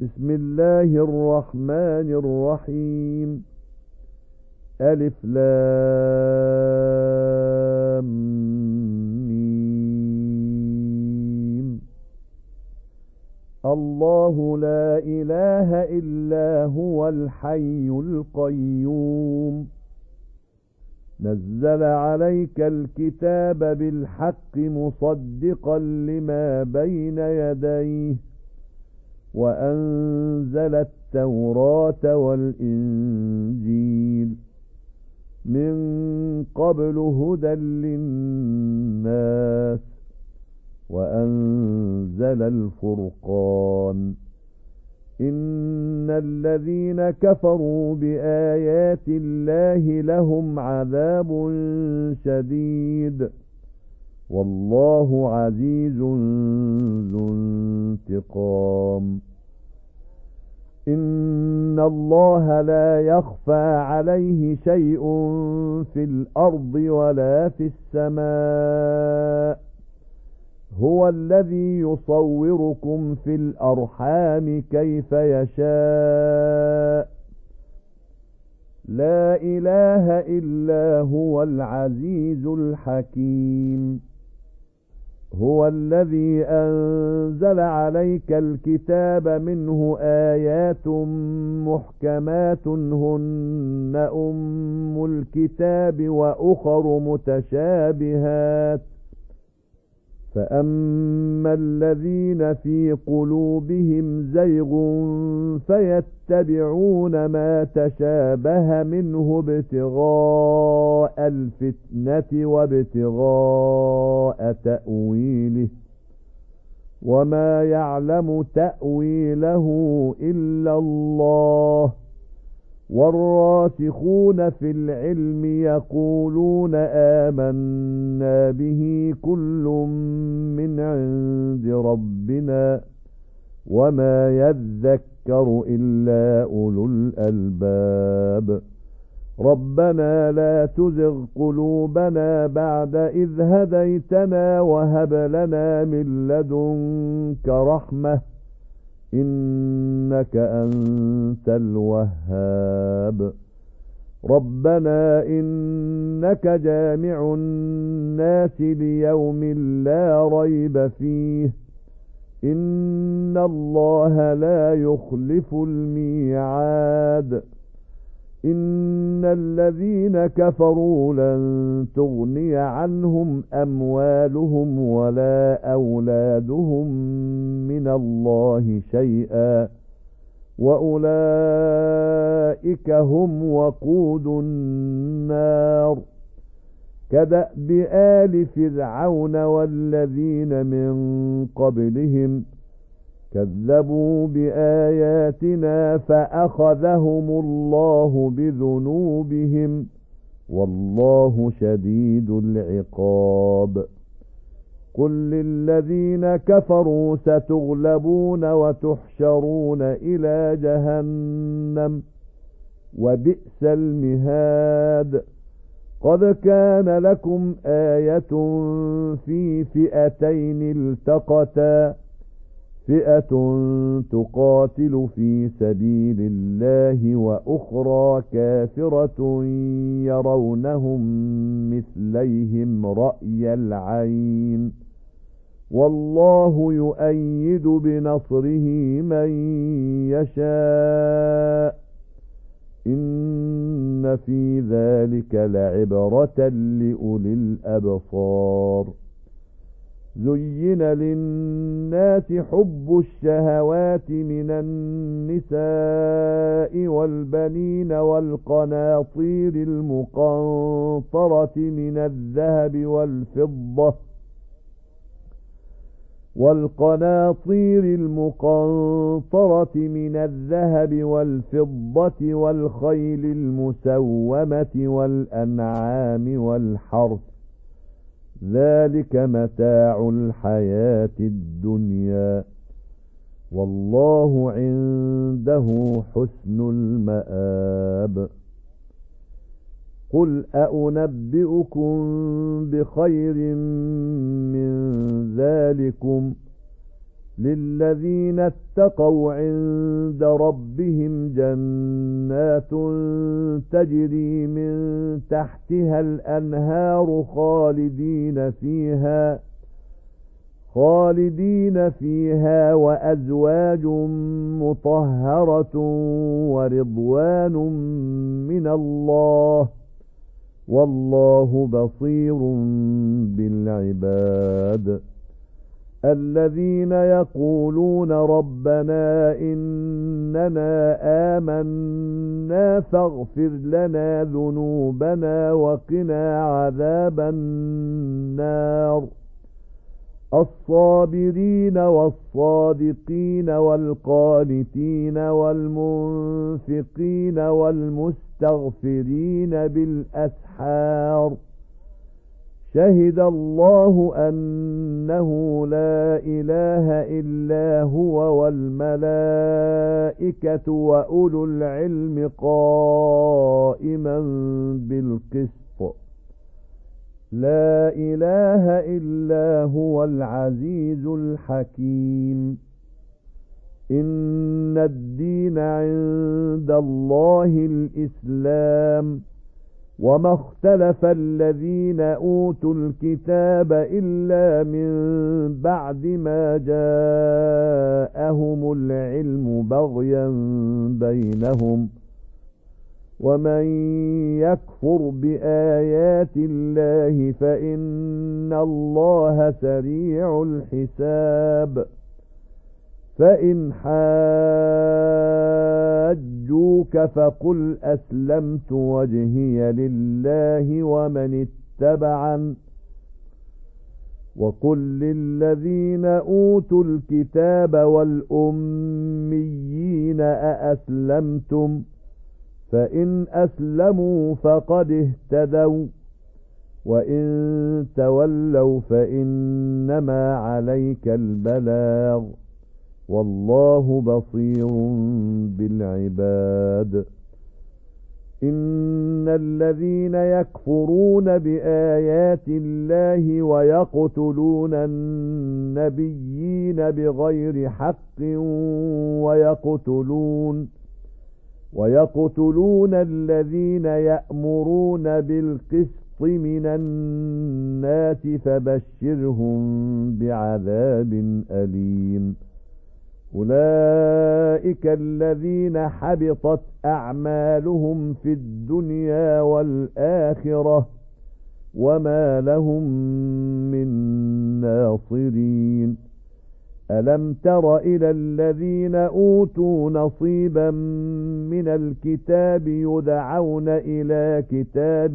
بسم الله الرحمن الرحيم. ألف لام ميم. الله لا إله إلا هو الحي القيوم. نزل عليك الكتاب بالحق مصدقا لما بين يديه وأنزل التوراة والإنجيل من قبل هدى للناس وأنزل الفرقان. إن الذين كفروا بآيات الله لهم عذاب شديد والله عزيز ذو انتقام. إن الله لا يخفى عليه شيء في الأرض ولا في السماء. هو الذي يصوركم في الأرحام كيف يشاء. لا إله إلا هو العزيز الحكيم. هو الذي أنزل عليك الكتاب منه آيات محكمات هن أم الكتاب وأخر متشابهات. فأما الذين في قلوبهم زيغ فيتبعون ما تشابه منه ابتغاء الفتنة وابتغاء تأويله وما يعلم تأويله إلا الله. والراسخون في العلم يقولون آمنا به كل من عند ربنا وما يذكر إلا أولو الألباب. ربنا لا تزغ قلوبنا بعد إذ هديتنا وهب لنا من لدنك رحمة إنك أنت الوهاب. ربنا إنك جامع الناس ليوم لا ريب فيه إن الله لا يخلف الميعاد. إن الذين كفروا لن تغني عنهم أموالهم ولا أولادهم من الله شيئا وأولئك هم وقود النار. كدأب آل فرعون والذين من قبلهم كذبوا بآياتنا فأخذهم الله بذنوبهم والله شديد العقاب. قل للذين كفروا ستغلبون وتحشرون إلى جهنم وبئس المهاد. قد كان لكم آية في فئتين التقتا فئة تقاتل في سبيل الله وأخرى كافرة يرونهم مثليهم رأي العين والله يؤيد بنصره من يشاء. إن في ذلك لعبرة لأولي الأبصار. زين للناس حب الشهوات من النساء والبنين والقناطير المقنطرة من الذهب والفضة والخيل المسومة والأنعام والحرث ذلك متاع الحياة الدنيا والله عنده حسن المآب. قل أأنبئكم بخير من ذلكم للذين اتقوا عند ربهم جنات تجري من تحتها الأنهار خالدين فيها وأزواج مطهرة ورضوان من الله والله بصير بالعباد الذين يقولون ربنا إننا آمنا فاغفر لنا ذنوبنا وقنا عذاب النار الصابرين والصادقين والقانتين والمنفقين والمستغفرين بالأسحار شهد الله أنه لا إله إلا هو والملائكة وأولو العلم قائما بالقسط لا إله إلا هو العزيز الحكيم إن الدين عند الله الإسلام وما اختلف الذين أوتوا الكتاب إلا من بعد ما جاءهم العلم بغيا بينهم ومن يكفر بآيات الله فإن الله سريع الحساب فإن حاجوك فقل أسلمت وجهي لله ومن اتبعن وقل للذين أوتوا الكتاب والأميين أأسلمتم فإن أسلموا فقد اهتدوا وإن تولوا فإنما عليك البلاغ والله بصير بالعباد إن الذين يكفرون بآيات الله ويقتلون النبيين بغير حق ويقتلون الذين يأمرون بالقسط من الناس فبشرهم بعذاب أليم أولئك الذين حبطت أعمالهم في الدنيا والآخرة وما لهم من ناصرين ألم تر إلى الذين أوتوا نصيبا من الكتاب يدعون إلى كتاب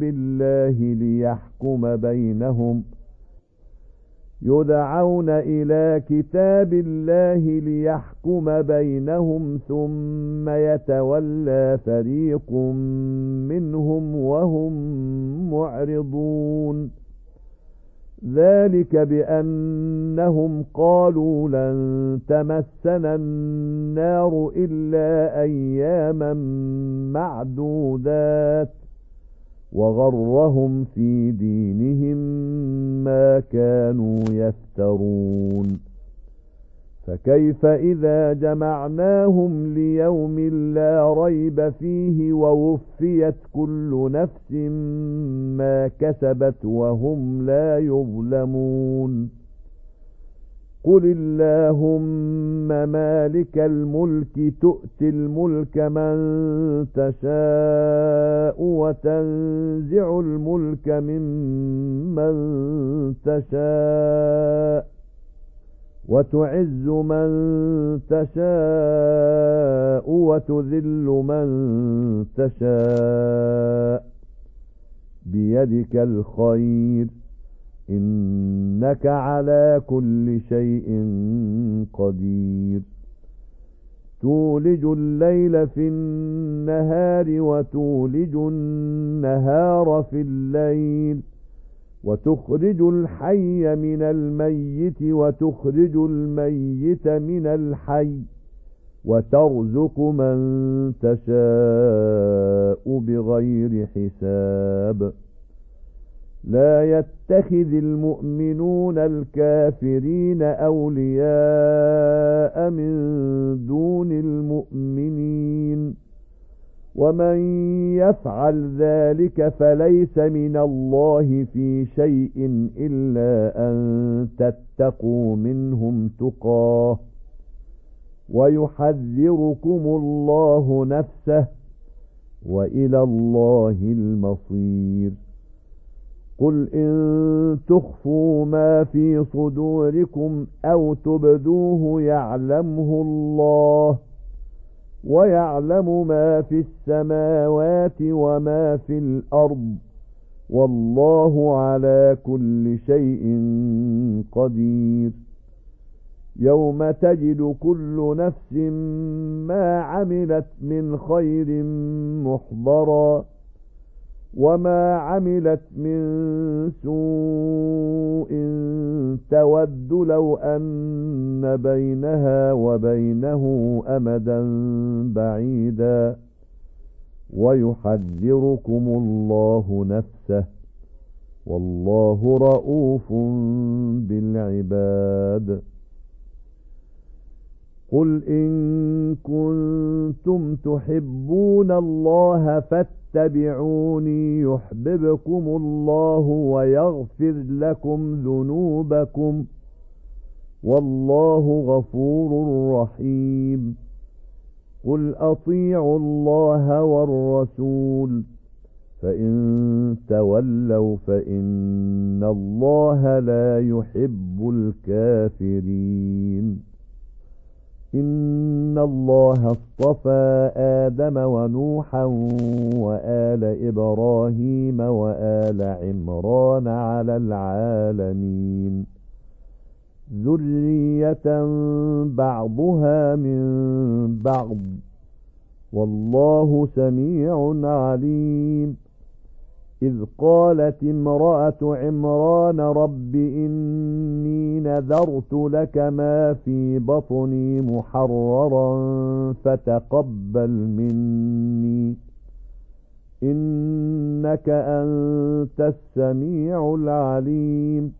الله ليحكم بينهم ثم يتولى فريق منهم وهم معرضون ذلك بأنهم قالوا لن تمسنا النار إلا أياما معدودات وغرهم في دينهم ما كانوا يفترون فكيف إذا جمعناهم ليوم لا ريب فيه ووفيت كل نفس ما كسبت وهم لا يظلمون قل اللهم مالك الملك تؤتي الملك من تشاء وتنزع الملك ممن تشاء وتعز من تشاء وتذل من تشاء بيدك الخير إنك على كل شيء قدير تولج الليل في النهار وتولج النهار في الليل وتخرج الحي من الميت وتخرج الميت من الحي وترزق من تشاء بغير حساب لا يتخذ المؤمنون الكافرين أولياء من دون المؤمنين ومن يفعل ذلك فليس من الله في شيء إلا أن تتقوا منهم تقاه ويحذركم الله نفسه وإلى الله المصير قل إن تخفوا ما في صدوركم أو تبدوه يعلمه الله ويعلم ما في السماوات وما في الأرض والله على كل شيء قدير يوم تجد كل نفس ما عملت من خير محضرا وما عملت من سوء تود لو أن بينها وبينه أمدا بعيدا ويحذركم الله نفسه والله رؤوف بالعباد قل إن كنتم تحبون الله فاتبعوني يحببكم الله ويغفر لكم ذنوبكم والله غفور رحيم قل أطيعوا الله والرسول فإن تولوا فإن الله لا يحب الكافرين إن الله اصطفى آدم ونوحا وآل إبراهيم وآل عمران على العالمين ذرية بعضها من بعض والله سميع عليم إذ قالت امرأة عمران رب إني نذرت لك ما في بطني محررا فتقبل مني إنك أنت السميع العليم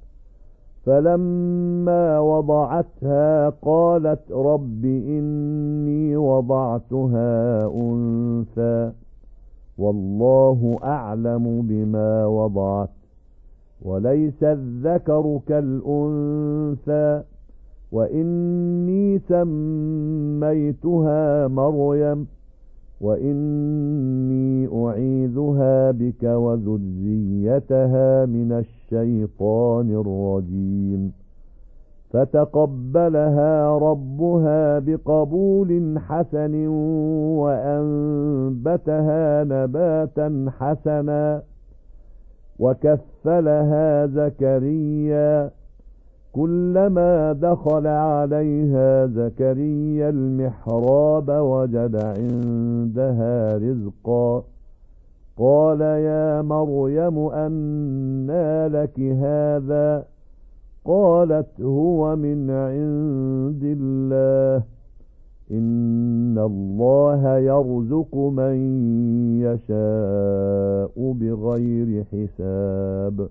فلما وضعتها قالت رب إني وضعتها أنثى والله أعلم بما وضعت وليس الذكر كالأنثى وإني سميتها مريم وإني أعيذها بك وذريتها من الشيطان الرجيم فتقبلها ربها بقبول حسن وأنبتها نباتا حسنا وكفلها زكريا كلما دخل عليها زكريا المحراب وجد عندها رزقا قال يا مريم أنى لك هذا قالت هو من عند الله إن الله يرزق من يشاء بغير حساب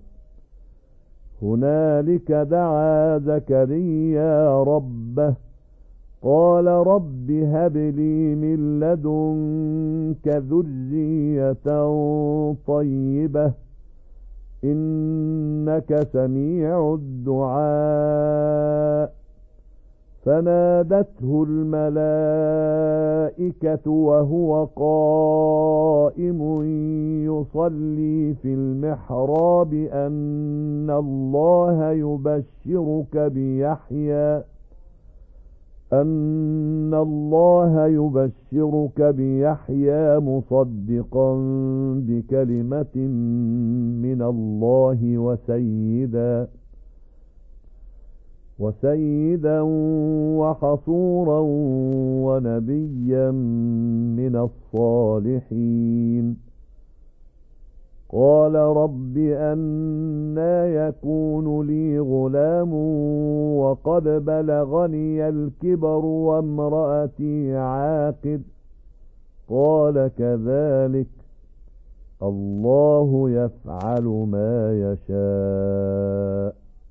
هنالك دعا زكريا ربه قال رب هب لي من لدنك ذرية طيبة إنك سميع الدعاء فنادته الملائكة وهو قائم يصلي في المحراب أن الله يبشرك بيحيى مصدقا بكلمة من الله وسيدا وحصورا ونبيا من الصالحين قال رب أنى يكون لي غلام وقد بلغني الكبر وامرأتي عاقر قال كذلك الله يفعل ما يشاء.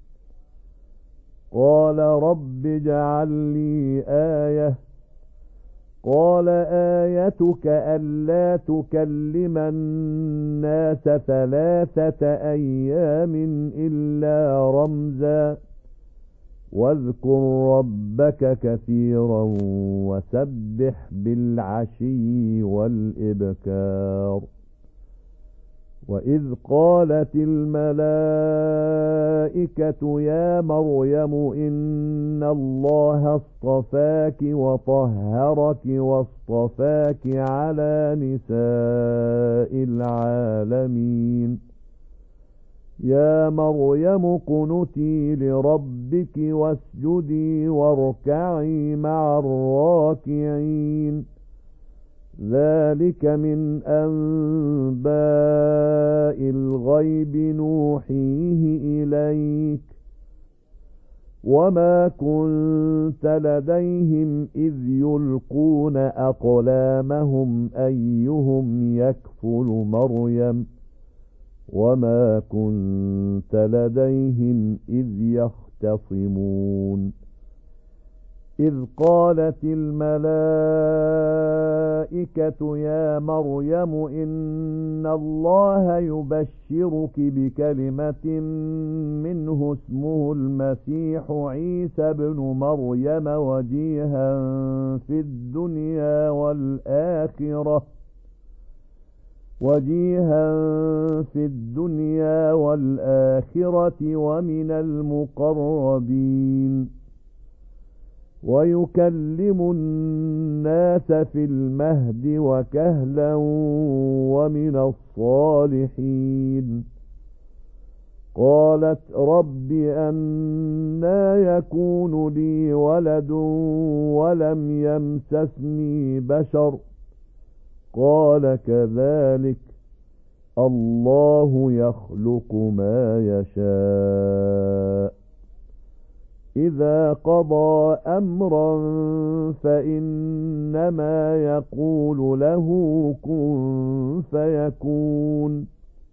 قال رب اجعل لي آية. قال آيتك ألا تكلم الناس 3 أيام إلا رمزا واذكر ربك كثيرا وسبح بالعشي والإبكار. وإذ قالت الملائكة يا مريم إن الله اصطفاك وطهرك واصطفاك على نساء العالمين. يا مريم اقنتي لربك واسجدي واركعي مع الراكعين. ذلك من أنباء الغيب نوحيه إليك وما كنت لديهم إذ يلقون أقلامهم أيهم يكفل مريم وما كنت لديهم إذ يختصمون. إذ قالت الملائكة يا مريم إن الله يبشرك بكلمة منه اسمه المسيح عيسى بن مريم وجيها في الدنيا والآخرة ومن المقربين ويكلم الناس في المهد وكهلا ومن الصالحين. قالت رب أنى يكون لي ولد ولم يمسسني بشر قال كذلك الله يخلق ما يشاء. إذا قضى أمرا فإنما يقول له كن فيكون.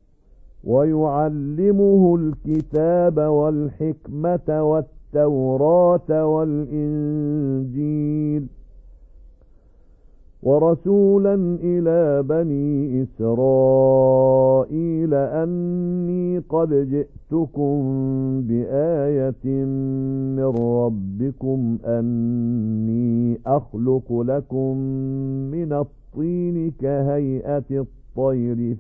ويعلمه الكتاب والحكمة والتوراة والإنجيل ورسولا إلى بني إسرائيل أني قد جئتكم بآية من ربكم أني أخلق لكم من الطين كهيئة الطير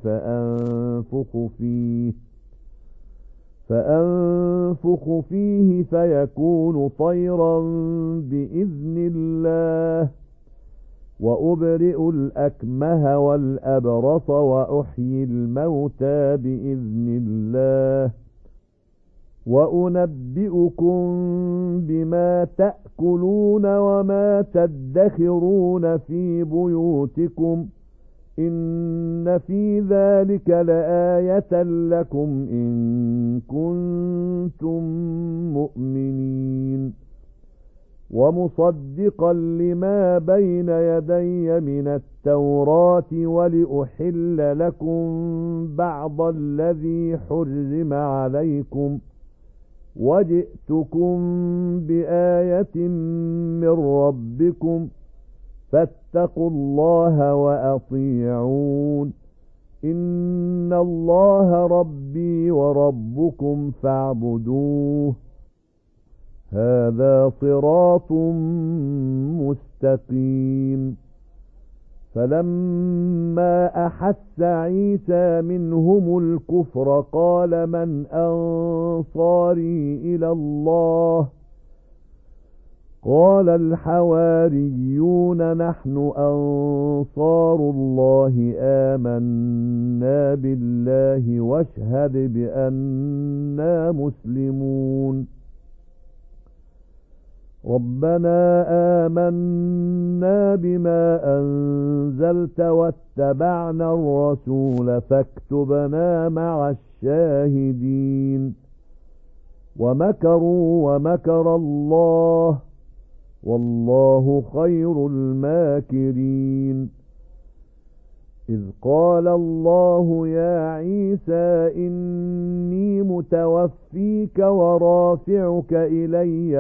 فأنفخ فيه فيكون طيرا بإذن الله وأبرئ الأكمه والأبرص وأحيي الموتى بإذن الله وأنبئكم بما تأكلون وما تدخرون في بيوتكم إن في ذلك لآية لكم إن كنتم مؤمنين. ومصدقا لما بين يدي من التوراة ولأحل لكم بعض الذي حرم عليكم وجئتكم بآية من ربكم فاتقوا الله وأطيعون إن الله ربي وربكم فاعبدوه هذا صراط مستقيم. فلما أحس عيسى منهم الكفر قال من أنصاري إلى الله قال الحواريون نحن أنصار الله آمنا بالله واشهد بأننا مسلمون. ربنا آمنا بما أنزلت واتبعنا الرسول فاكتبنا مع الشاهدين. ومكروا ومكر الله والله خير الماكرين. إذ قال الله يا عيسى إني متوفيك ورافعك إلي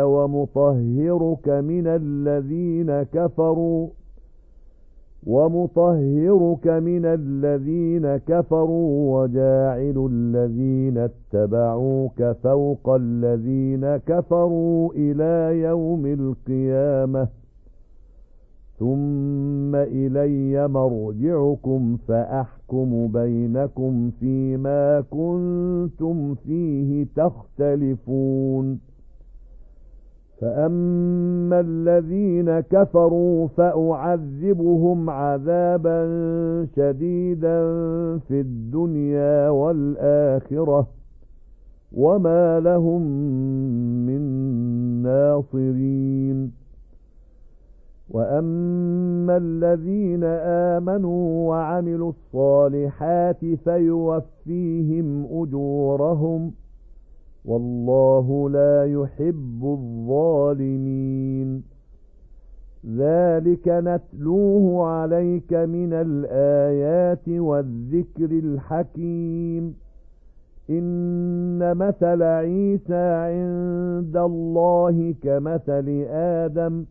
ومطهرك من الذين كفروا وجاعل الذين اتبعوك فوق الذين كفروا إلى يوم القيامة ثم إلي مرجعكم فأحكم بينكم فيما كنتم فيه تختلفون فأما الذين كفروا فأعذبهم عذابا شديدا في الدنيا والآخرة وما لهم من ناصرين وأما الذين آمنوا وعملوا الصالحات فيوفيهم أجورهم والله لا يحب الظالمين ذلك نتلوه عليك من الآيات والذكر الحكيم إن مثل عيسى عند الله كمثل آدم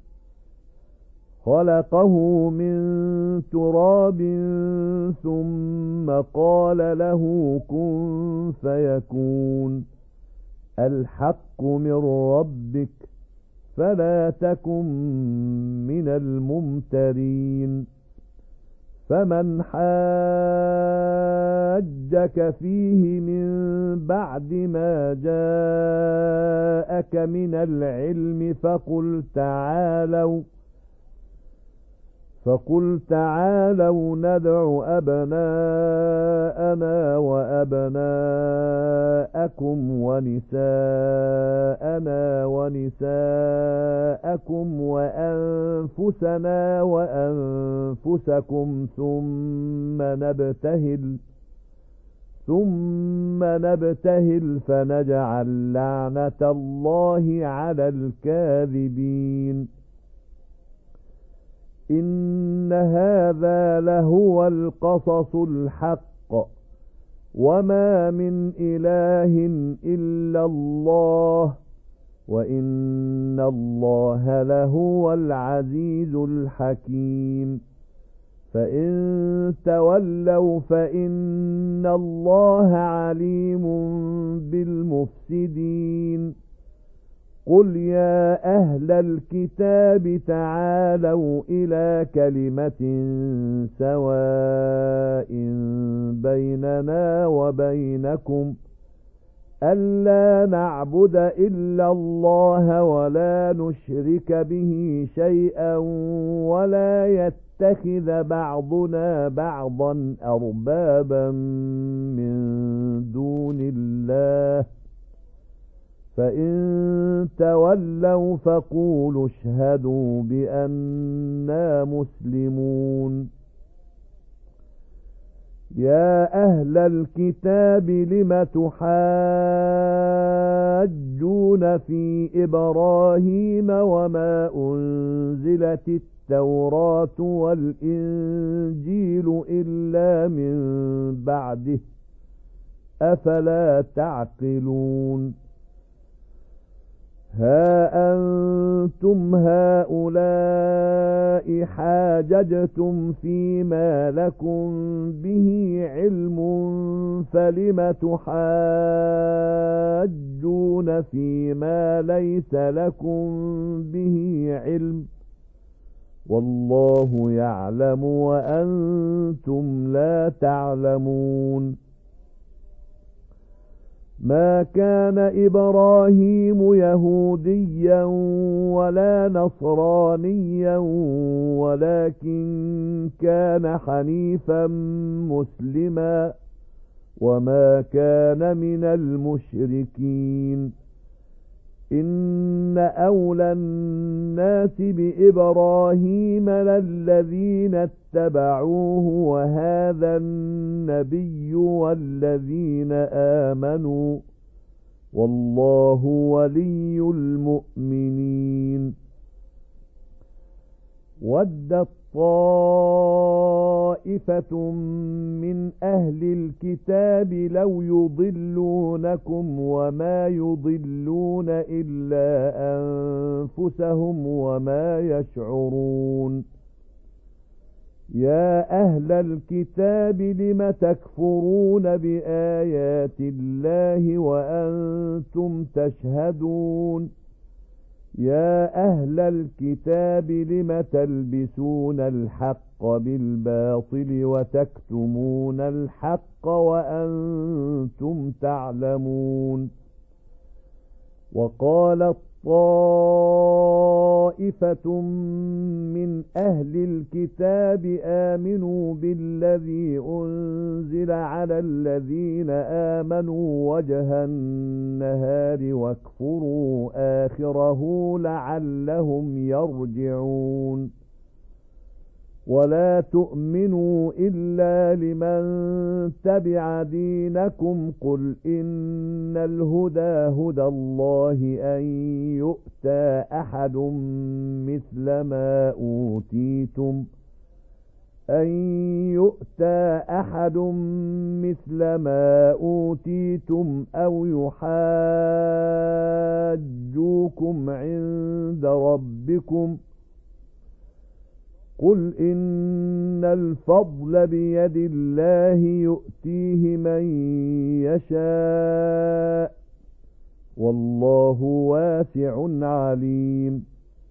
خلقه من تراب ثم قال له كن فيكون الحق من ربك فلا تكن من الممترين فمن حاجك فيه من بعد ما جاءك من العلم فقل تعالوا ندع أبناءنا وأبناءكم ونساءنا ونساءكم وأنفسنا وأنفسكم ثم نبتهل فنجعل لعنة الله على الكاذبين إن هذا لهو القصص الحق وما من إله إلا الله وإن الله لهو العزيز الحكيم فإن تولوا فإن الله عليم بالمفسدين قل يا أهل الكتاب تعالوا إلى كلمة سواء بيننا وبينكم ألا نعبد إلا الله ولا نشرك به شيئا ولا يتخذ بعضنا بعضا أربابا من دون الله فإن تولوا فقولوا اشهدوا بأننا مسلمون يا أهل الكتاب لم تحاجون في إبراهيم وما أنزلت التوراة والإنجيل إلا من بعده أفلا تعقلون ها أنتم هؤلاء حاججتم فيما لكم به علم فلم تحاجون فيما ليس لكم به علم والله يعلم وأنتم لا تعلمون ما كان إبراهيم يهوديا ولا نصرانيا ولكن كان حنيفا مسلما وما كان من المشركين إن أولى الناس بإبراهيم للذين اتبعوه وهذا النبي والذين آمنوا والله ولي المؤمنين ودت طائفة طائفة من أهل الكتاب لو يضلونكم وما يضلون إلا أنفسهم وما يشعرون يا أهل الكتاب لم تكفرون بآيات الله وأنتم تشهدون يا أهل الكتاب لم تلبسون الحق بالباطل وتكتمون الحق وأنتم تعلمون وقالت طائفة من أهل الكتاب آمنوا بالذي أنزل على الذين آمنوا وجه النهار واكفروا آخره لعلهم يرجعون ولا تؤمنوا إلا لمن تبع دينكم قل إن الهدى هدى الله أن يؤتى أحد مثل ما أوتيتم أو يحاجوكم عند ربكم قل إن الفضل بيد الله يؤتيه من يشاء والله واسع عليم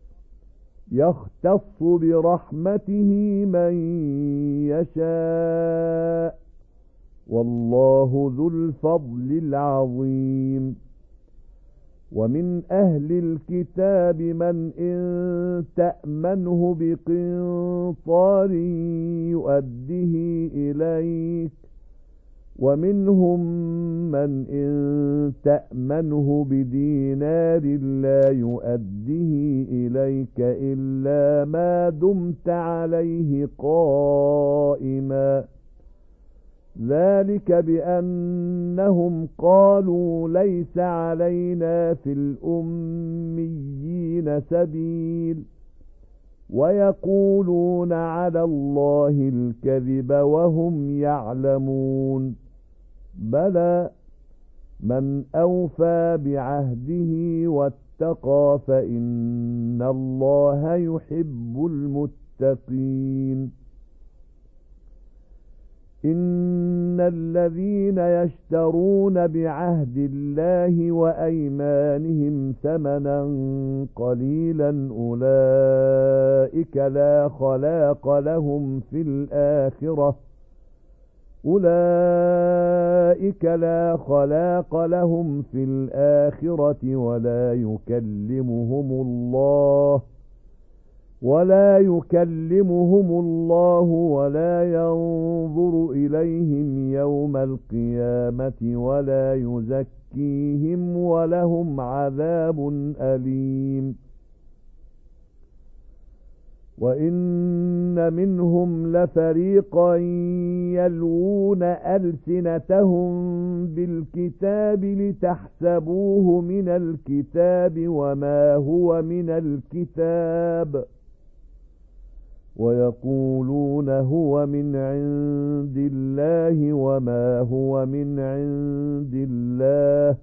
يختص برحمته من يشاء والله ذو الفضل العظيم ومن أهل الكتاب من إن تأمنه بقنطار يؤده إليك ومنهم من إن تأمنه بدينار لا يؤده إليك إلا ما دمت عليه قائما ذلك بأنهم قالوا ليس علينا في الأميين سبيل ويقولون على الله الكذب وهم يعلمون بلى من أوفى بعهده واتقى فإن الله يحب المتقين إن الذين يشترون بعهد الله وأيمانهم ثمنا قليلا أولئك لا خلاق لهم في الآخرة ولا يكلمهم الله ولا ينظر إليهم يوم القيامة ولا يزكيهم ولهم عذاب أليم وإن منهم لفريقا يلوون ألسنتهم بالكتاب لتحسبوه من الكتاب وما هو من الكتاب ويقولون هو من عند الله وما هو من عند الله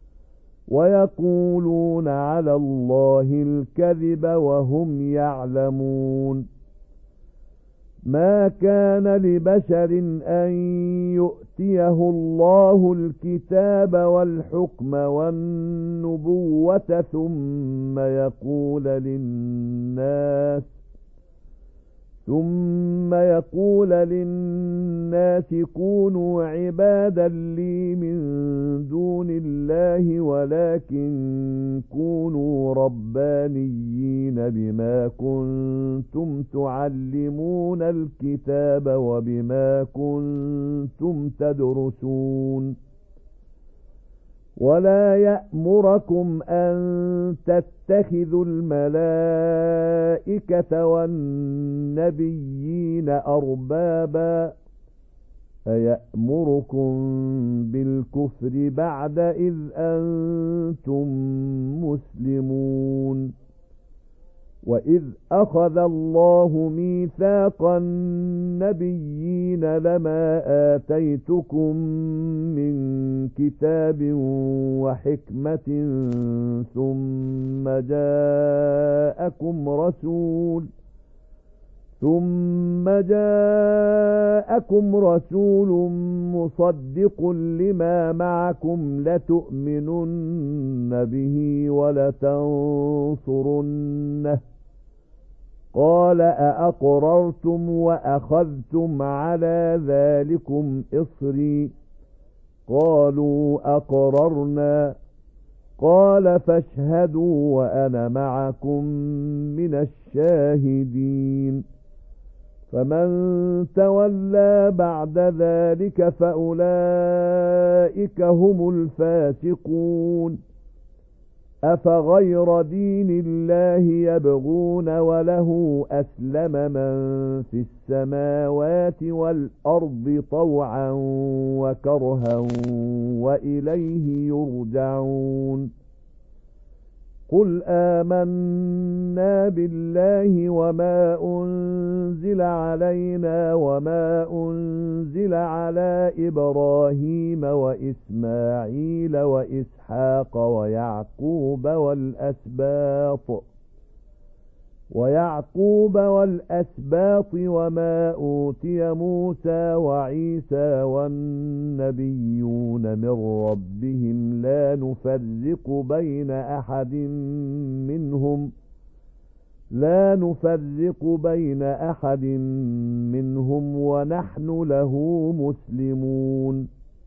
ويقولون على الله الكذب وهم يعلمون ما كان لبشر أن يؤتيه الله الكتاب والحكم والنبوة ثم يقول للناس كونوا عبادا لي من دون الله ولكن كونوا ربانيين بما كنتم تعلمون الكتاب وبما كنتم تدرسون ولا يأمركم أن تتخذوا الملائكة والنبيين أربابا أيأمركم بالكفر بعد إذ أنتم مسلمون وإذ أخذ الله ميثاق النبيين لما آتيتكم من كتاب وحكمة ثم جاءكم رسول مصدق لما معكم لتؤمنن به ولتنصرنه قال أأقررتم وأخذتم على ذلكم إصري قالوا أقررنا قال فاشهدوا وأنا معكم من الشاهدين فمن تولى بعد ذلك فأولئك هم الفاسقون أفغير دين الله يبغون وله أسلم من في السماوات والأرض طوعا وكرها وإليه يرجعون قل آمنا بالله وما أنزل علينا وما أنزل على إبراهيم وإسماعيل وإسحاق ويعقوب والأسباط وما أوتي موسى وعيسى والنبيون من ربهم لا نفرق بين أحد منهم ونحن له مسلمون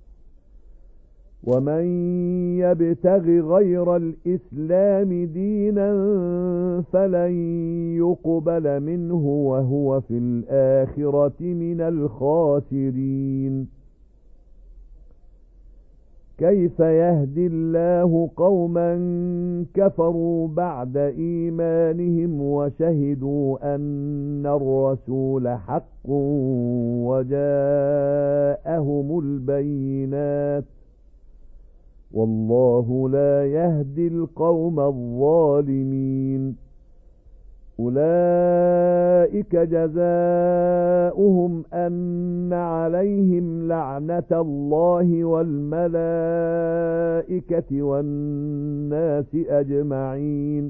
ومن يبتغ غير الإسلام دينا فلن يقبل منه وهو في الآخرة من الخاسرين كيف يهدي الله قوما كفروا بعد إيمانهم وشهدوا أن الرسول حق وجاءهم البينات والله لا يهدي القوم الظالمين أولئك جزاؤهم أن عليهم لعنة الله والملائكة والناس أجمعين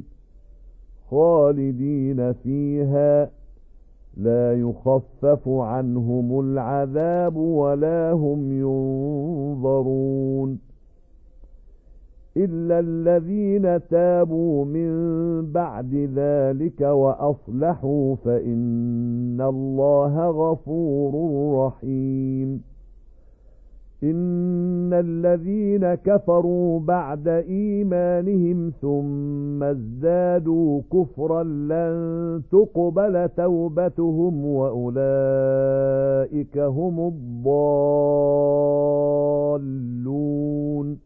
خالدين فيها لا يخفف عنهم العذاب ولا هم ينظرون إلا الذين تابوا من بعد ذلك وأصلحوا فإن الله غفور رحيم إن الذين كفروا بعد إيمانهم ثم ازدادوا كفرا لن تقبل توبتهم وأولئك هم الضالون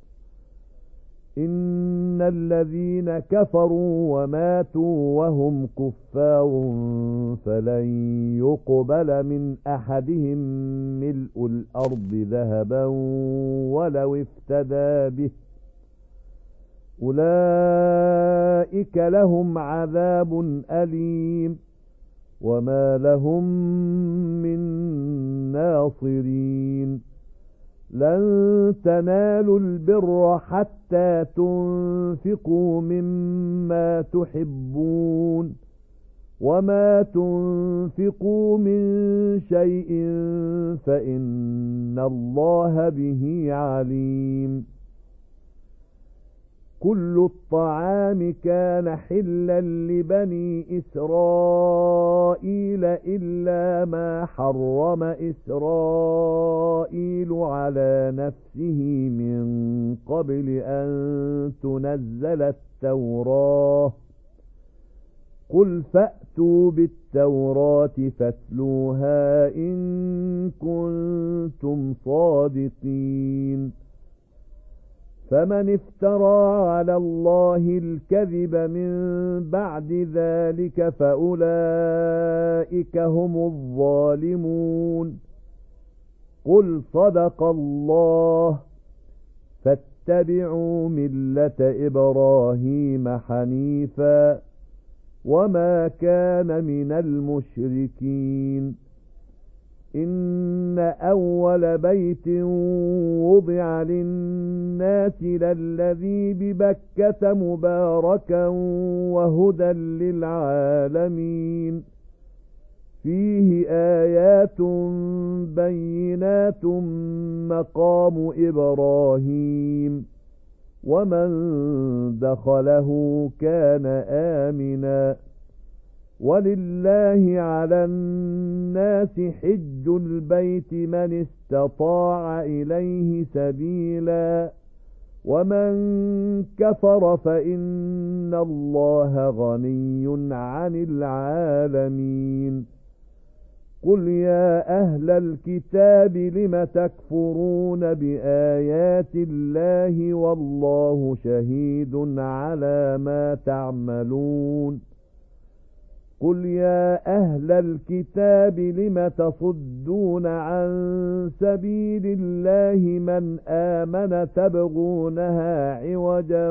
إن الذين كفروا وماتوا وهم كفار فلن يقبل من أحدهم ملء الأرض ذهبا ولو افتدى به أولئك لهم عذاب أليم وما لهم من ناصرين لن تنالوا البر حتى تنفقوا مما تحبون وما تنفقوا من شيء فإن الله به عليم كل الطعام كان حلا لبني إسرائيل إلا ما حرم إسرائيل على نفسه من قبل أن تنزل التوراة قل فأتوا بالتوراة فاتلوها إن كنتم صادقين فمن افترى على الله الكذب من بعد ذلك فأولئك هم الظالمون قل صدق الله فاتبعوا ملة إبراهيم حنيفا وما كان من المشركين. إن أول بيت وضع للناس للذي ببكة مباركا وهدى للعالمين، فيه آيات بينات مقام إبراهيم، ومن دخله كان آمنا. ولله على الناس حج البيت من استطاع إليه سبيلا، ومن كفر فإن الله غني عن العالمين. قل يا أهل الكتاب لم تكفرون بآيات الله والله شهيد على ما تعملون. قل يا أهل الكتاب لم تصدون عن سبيل الله من آمن تبغونها عوجا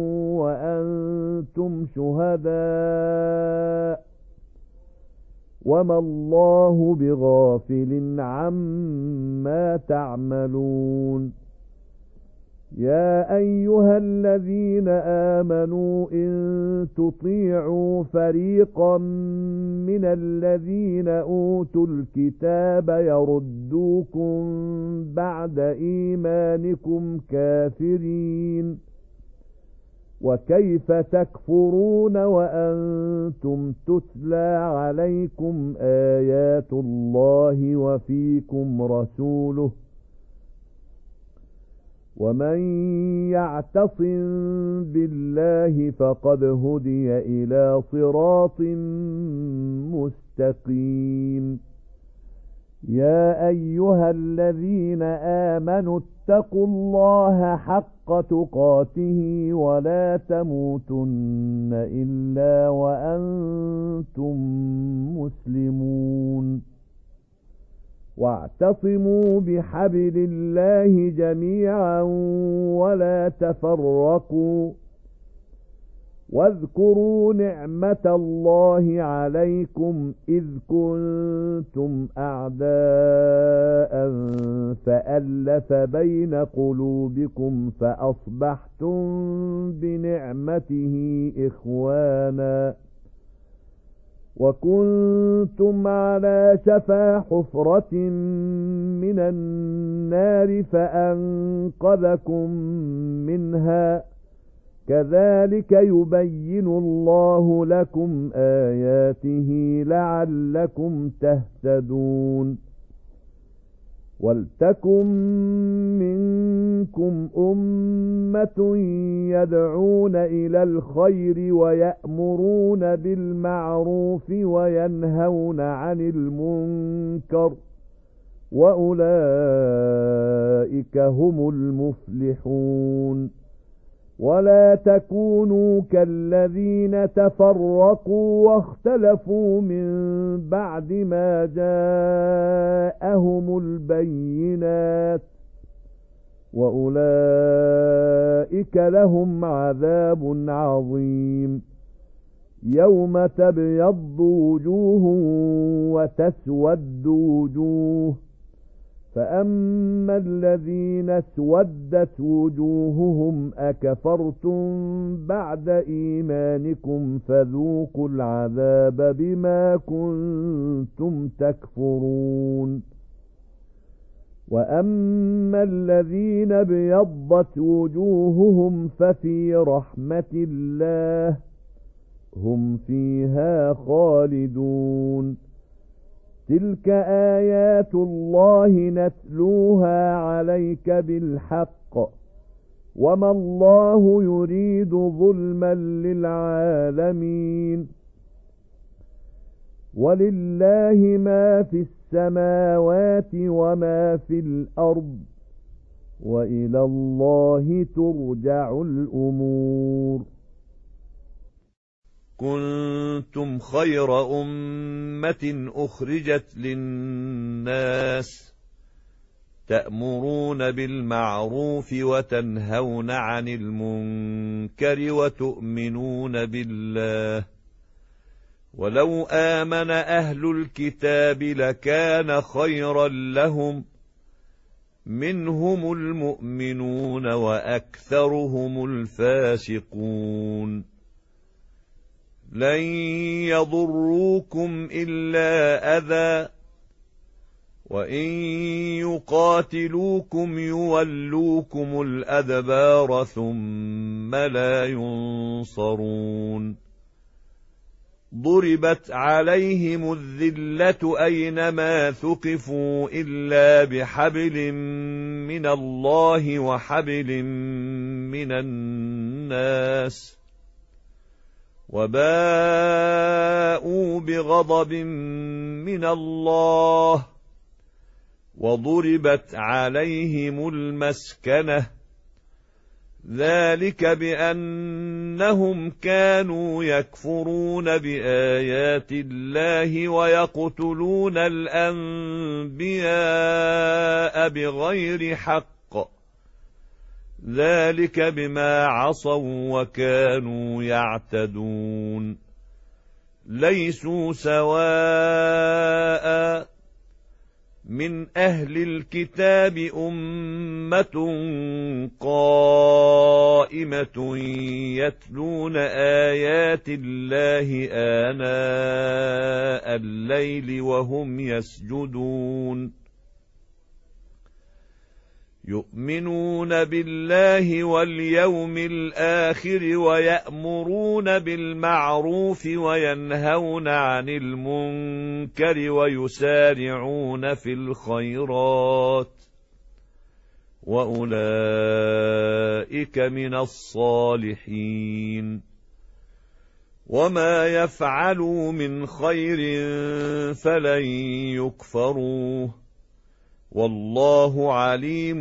وأنتم شهداء وما الله بغافل عما تعملون. يا أيها الذين آمنوا إن تطيعوا فريقا من الذين أوتوا الكتاب يردوكم بعد إيمانكم كافرين، وكيف تكفرون وأنتم تتلى عليكم آيات الله وفيكم رسوله، ومن يعتصم بالله فقد هدي إلى صراط مستقيم. يا أيها الذين آمنوا اتقوا الله حق تقاته ولا تموتن إلا وأنتم مسلمون. واعتصموا بحبل الله جميعا ولا تفرقوا، واذكروا نعمة الله عليكم إذ كنتم أعداء فألف بين قلوبكم فأصبحتم بنعمته إخوانا، وكنتم على شفا حفرة من النار فأنقذكم منها. كذلك يبين الله لكم آياته لعلكم تهتدون. ولتكن منكم أمة يدعون إلى الخير ويأمرون بالمعروف وينهون عن المنكر، وأولئك هم المفلحون. ولا تكونوا كالذين تفرقوا واختلفوا من بعد ما جاءهم البينات، وأولئك لهم عذاب عظيم. يوم تبيض وجوه وتسود وجوه، فأما الذين اسودت وجوههم أكفرتم بعد إيمانكم فذوقوا العذاب بما كنتم تكفرون. وأما الذين ابيضت وجوههم ففي رحمة الله هم فيها خالدون. تلك آيات الله نتلوها عليك بالحق، وما الله يريد ظلما للعالمين. ولله ما في السماوات وما في الأرض، وإلى الله ترجع الأمور. كنتم خير أمة أخرجت للناس تأمرون بالمعروف وتنهون عن المنكر وتؤمنون بالله، ولو آمن أهل الكتاب لكان خيرا لهم منهم المؤمنون وأكثرهم الفاسقون لن يضروكم إلا أذى وإن يقاتلوكم يولوكم الأدبار ثم لا ينصرون ضربت عليهم الذلة أينما ثقفوا إلا بحبل من الله وحبل من الناس وباءوا بغضب من الله وضربت عليهم المسكنة ذلك بأنهم كانوا يكفرون بآيات الله ويقتلون الأنبياء بغير حق ذلك بما عصوا وكانوا يعتدون ليسوا سواء من أهل الكتاب أمة قائمة يتلون آيات الله آناء الليل وهم يسجدون يؤمنون بالله واليوم الآخر ويأمرون بالمعروف وينهون عن المنكر ويسارعون في الخيرات وأولئك من الصالحين وما يفعلوا من خير فلن يكفروه والله عليم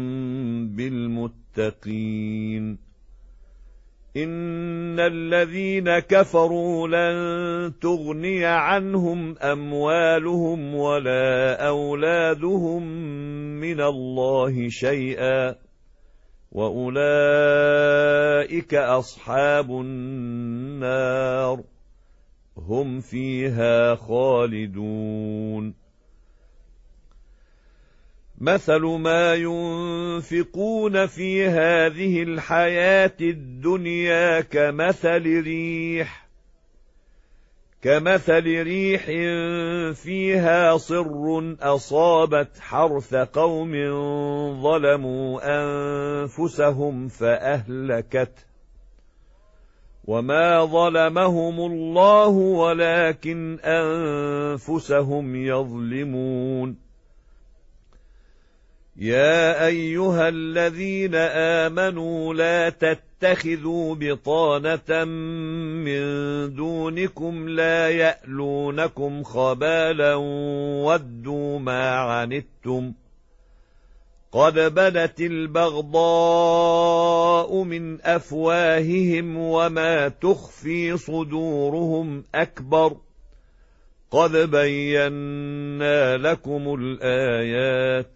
بالمتقين إن الذين كفروا لن تغني عنهم أموالهم ولا أولادهم من الله شيئا وأولئك أصحاب النار هم فيها خالدون مثل ما ينفقون في هذه الحياة الدنيا كمثل ريح فيها صر أصابت حرث قوم ظلموا أنفسهم فأهلكته وما ظلمهم الله ولكن أنفسهم يظلمون يا أيها الذين آمنوا لا تتخذوا بطانة من دونكم لا يألونكم خبالا ودوا ما عنتم قد بدت البغضاء من أفواههم وما تخفي صدورهم أكبر قد بينا لكم الآيات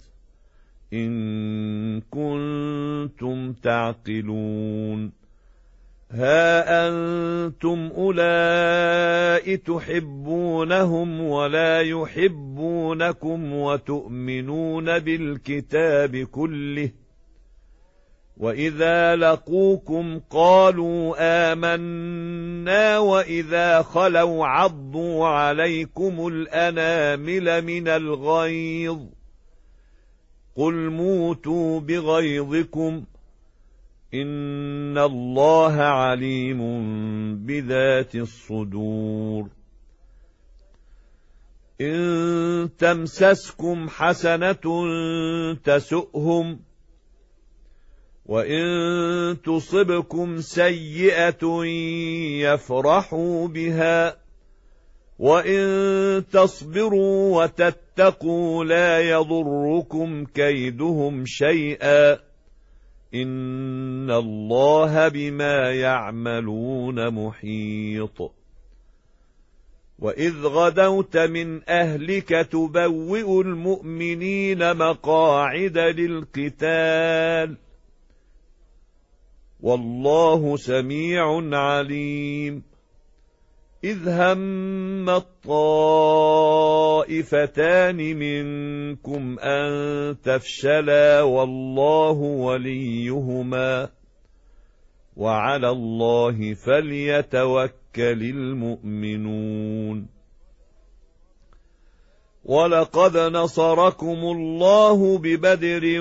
إن كنتم تعقلون ها أنتم أولئك تحبونهم ولا يحبونكم وتؤمنون بالكتاب كله وإذا لقوكم قالوا آمنا وإذا خلوا عضوا عليكم الأنامل من الغيظ قل موتوا بغيظكم إن الله عليم بذات الصدور إن تمسسكم حسنة تسؤهم وإن تصبكم سيئة يفرحوا بها وإن تصبروا وتتقوا لا يضركم كيدهم شيئا إن الله بما يعملون محيط وإذ غدوت من أهلك تبوئ المؤمنين مقاعد للقتال والله سميع عليم إذ هم الطائفتان منكم أن تفشلا والله وليهما وعلى الله فليتوكل المؤمنون ولقد نصركم الله ببدر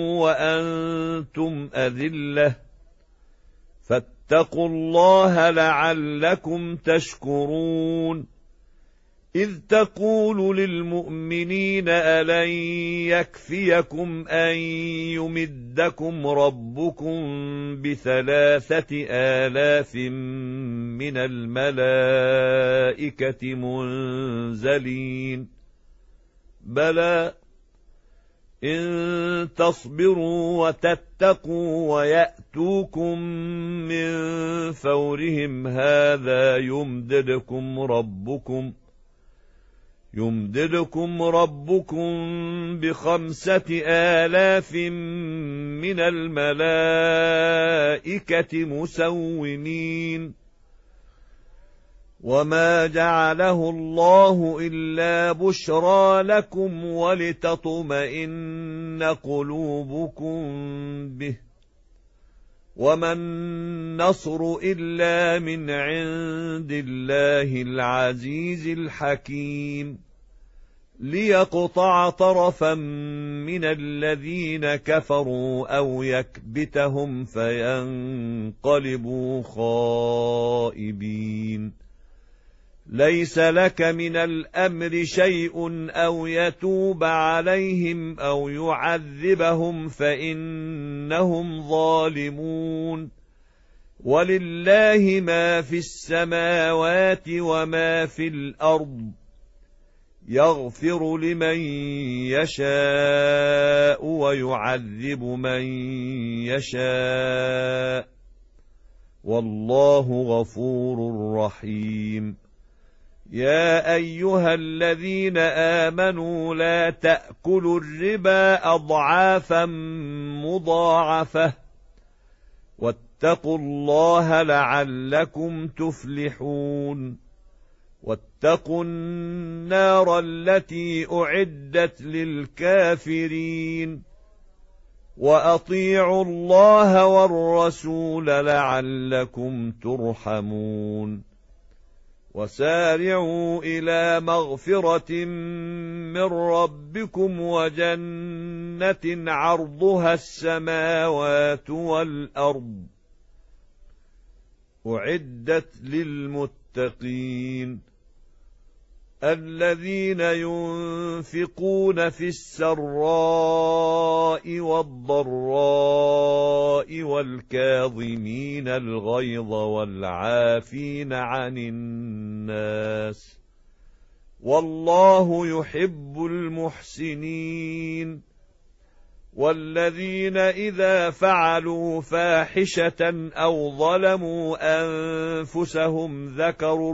وأنتم أذلة فاتقوا الله لعلكم تشكرون إذ تقول للمؤمنين ألن يكفيكم أن يمدكم ربكم ب3,000 من الملائكة منزلين بلى إن تصبروا وتتقوا ويأتوكم من فورهم هذا يمددكم ربكم ب5,000 من الملائكة مسومين وما جعله الله إلا بشرى لكم ولتطمئن قلوبكم به وما النصر إلا من عند الله العزيز الحكيم ليقطع طرفا من الذين كفروا أو يكبتهم فينقلبوا خائبين ليس لك من الأمر شيء أو يتوب عليهم أو يعذبهم فإنهم ظالمون ولله ما في السماوات وما في الأرض يغفر لمن يشاء ويعذب من يشاء والله غفور رحيم يا أيها الذين آمنوا لا تأكلوا الربا أضعافا مضاعفة واتقوا الله لعلكم تفلحون واتقوا النار التي أعدت للكافرين وأطيعوا الله والرسول لعلكم ترحمون وسارعوا إلى مغفرة من ربكم وجنة عرضها السماوات والأرض أعدت للمتقين الذين ينفقون في السراء والضراء والكاظمين الغيظ والعافين عن الناس والله يحب المحسنين والذين إذا فعلوا فاحشة أو ظلموا أنفسهم ذكروا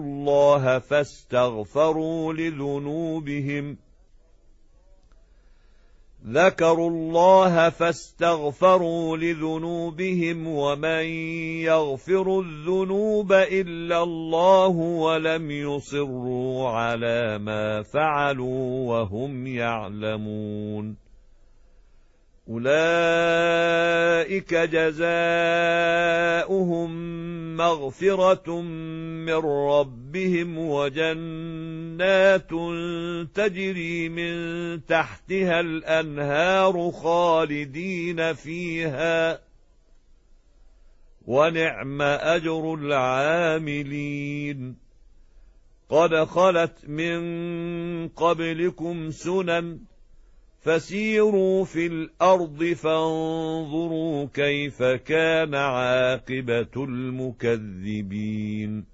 الله فاستغفروا لذنوبهم ومن يغفر الذنوب إلا الله ولم يصروا على ما فعلوا وهم يعلمون أولئك جزاؤهم مغفرة من ربهم وجنات تجري من تحتها الأنهار خالدين فيها ونعم أجر العاملين قد خلت من قبلكم سنن فسيروا في الأرض فانظروا كيف كان عاقبة المكذبين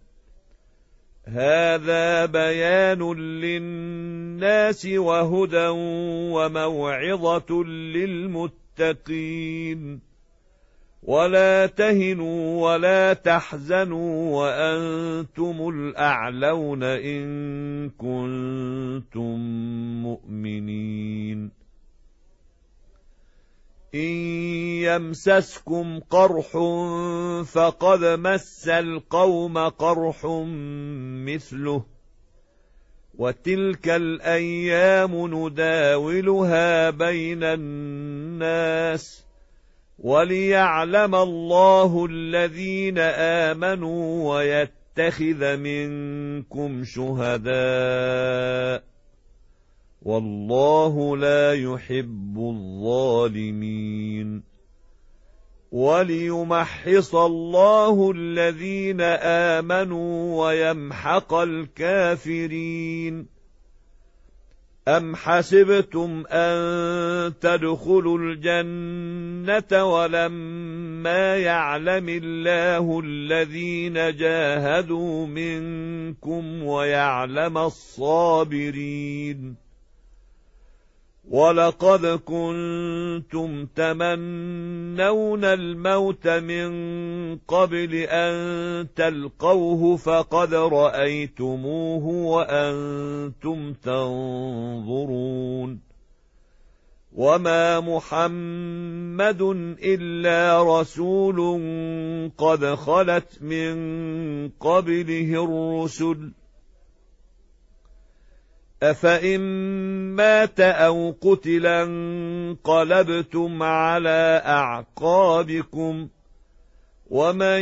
هذا بيان للناس وهدى وموعظة للمتقين ولا تهنوا ولا تحزنوا وأنتم الأعلون إن كنتم مؤمنين إن يمسسكم قرح فقد مس القوم قرح مثله وتلك الأيام نداولها بين الناس وليعلم الله الذين آمنوا ويتخذ منكم شهداء والله لا يحب الظالمين وليمحص الله الذين آمنوا ويمحق الكافرين أم حسبتم أن تدخلوا الجنة ولما يعلم الله الذين جاهدوا منكم ويعلم الصابرين ولقد كنتم تمنون الموت من قبل أن تلقوه فقد رأيتموه وأنتم تنظرون وما محمد إلا رسول قد خلت من قبله الرسل أفإن مات أو قتلا انقلبتم على أعقابكم ومن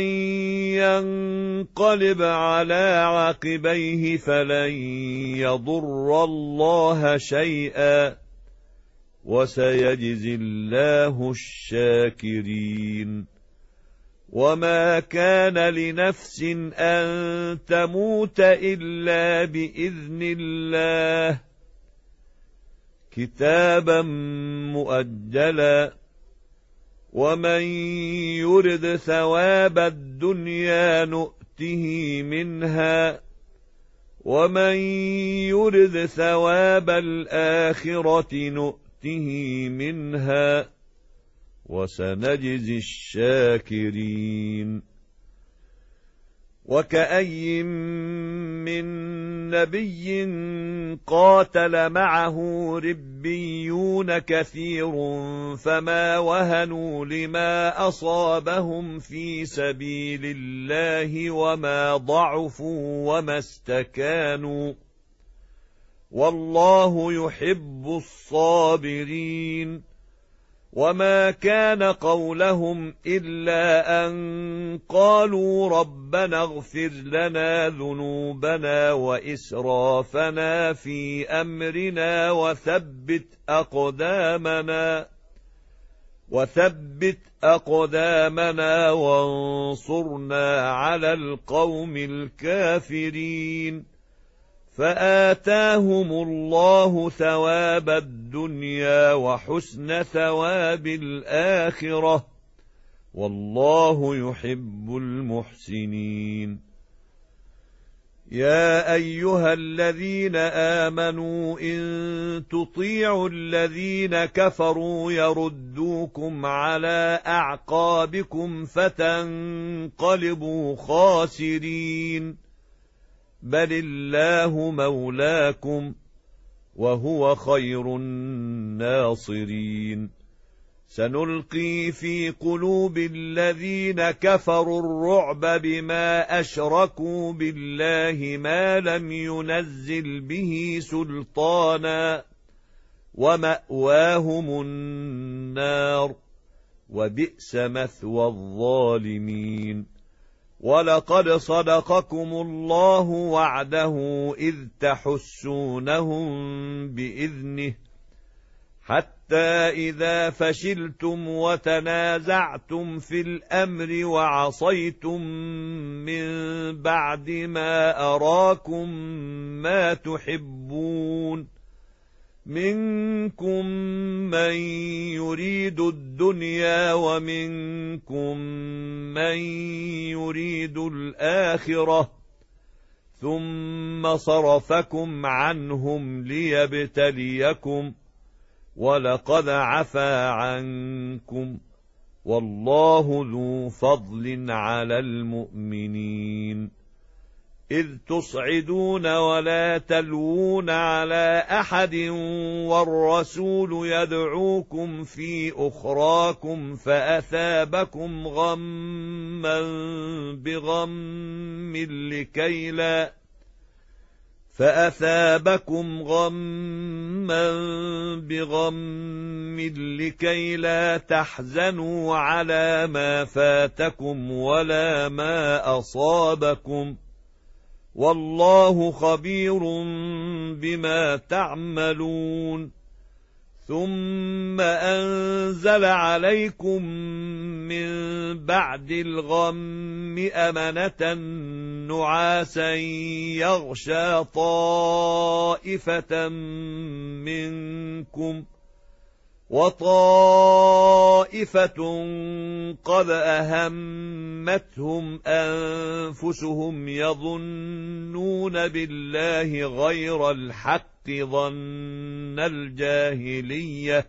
ينقلب على عقبيه فلن يضر الله شيئا وسيجزي الله الشاكرين وما كان لنفس أن تموت إلا بإذن الله كتابا مؤجلا ومن يرد ثواب الدنيا نؤته منها ومن يرد ثواب الآخرة نؤته منها وسنجزي الشاكرين وكأي من نبي قاتل معه ربيون كثير فما وهنوا لما أصابهم في سبيل الله وما ضعفوا وما استكانوا والله يحب الصابرين وما كان قولهم إلا أن قالوا ربنا اغفر لنا ذنوبنا وإسرافنا في أمرنا وثبت أقدامنا وانصرنا على القوم الكافرين فآتاهم الله ثواب الدنيا وحسن ثواب الآخرة والله يحب المحسنين يا أيها الذين آمنوا إن تطيعوا الذين كفروا يردوكم على أعقابكم فتنقلبوا خاسرين بل الله مولاكم وهو خير الناصرين سنلقي في قلوب الذين كفروا الرعب بما أشركوا بالله ما لم ينزل به سلطانا ومأواهم النار وبئس مثوى الظالمين ولقد صدقكم الله وعده إذ تحسونهم بإذنه حتى إذا فشلتم وتنازعتم في الأمر وعصيتم من بعد ما أراكم ما تحبون منكم من يريد الدنيا ومنكم من يريد الآخرة ثم صرفكم عنهم ليبتليكم ولقد عفا عنكم والله ذو فضل على المؤمنين إذ تصعدون ولا تلوون على أحد والرسول يدعوكم في أخراكم فأثابكم غما بغم لكي لا تحزنوا على ما فاتكم ولا ما أصابكم والله خبير بما تعملون ثم أنزل عليكم من بعد الغم أمنة نعاسا يغشى طائفة منكم وطائفة قد أهمتهم أنفسهم يظنون بالله غير الحق ظن الجاهلية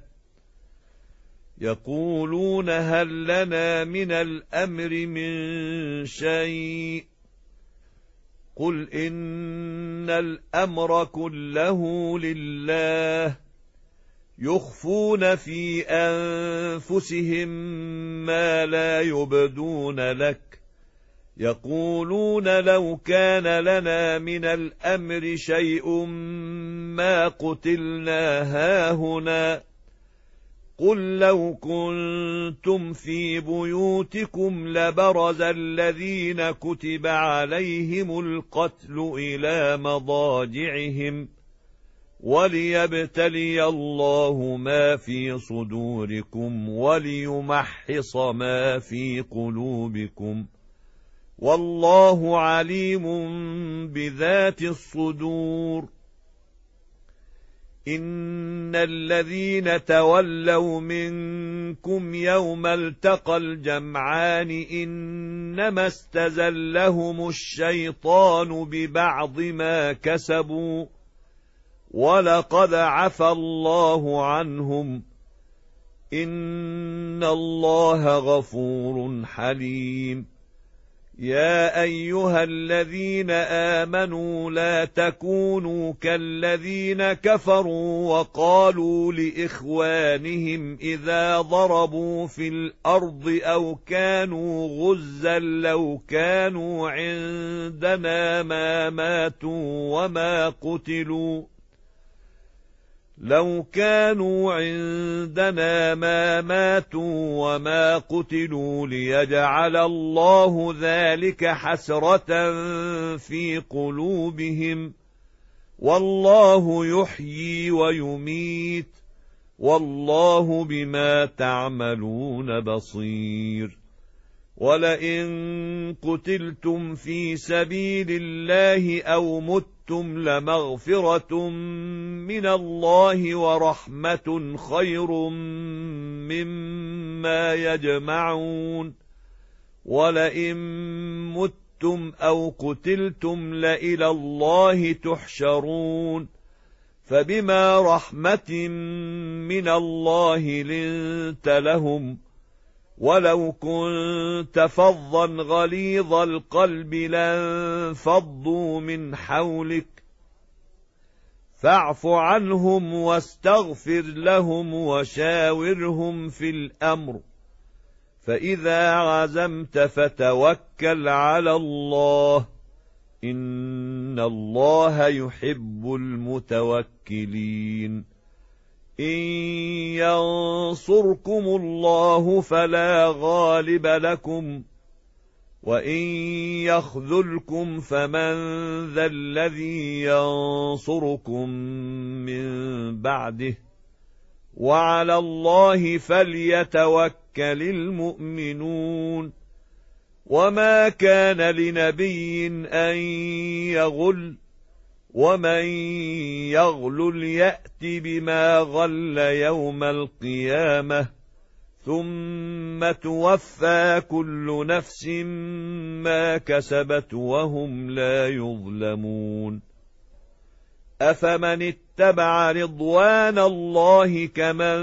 يقولون هل لنا من الأمر من شيء قل إن الأمر كله لله يخفون في أنفسهم ما لا يبدون لك يقولون لو كان لنا من الأمر شيء ما قتلنا هاهنا قل لو كنتم في بيوتكم لبرز الذين كتب عليهم القتل إلى مضاجعهم وليبتلي الله ما في صدوركم وليمحص ما في قلوبكم والله عليم بذات الصدور إن الذين تولوا منكم يوم التقى الجمعان إنما استزلهم الشيطان ببعض ما كسبوا ولقد عفى الله عنهم إن الله غفور حليم يا أيها الذين آمنوا لا تكونوا كالذين كفروا وقالوا لإخوانهم إذا ضربوا في الأرض أو كانوا غزا لو كانوا عندنا ما ماتوا وما قتلوا ليجعل الله ذلك حسرة في قلوبهم والله يحيي ويميت والله بما تعملون بصير ولئن قتلتم في سبيل الله أو متم لمغفرة من الله ورحمة خير مما يجمعون ولئن متم أو قتلتم لإلى الله تحشرون فبما رحمة من الله لنت لهم ولو كنت فظا غليظ القلب لانفضوا من حولك فاعف عنهم واستغفر لهم وشاورهم في الأمر فإذا عزمت فتوكل على الله إن الله يحب المتوكلين إن ينصركم الله فلا غالب لكم وإن يخذلكم فمن ذا الذي ينصركم من بعده وعلى الله فليتوكل المؤمنون وما كان لنبي أن يغل ومن يغلل يأت بما غل يوم القيامة ثم توفى كل نفس ما كسبت وهم لا يظلمون أفمن اتبع رضوان الله كمن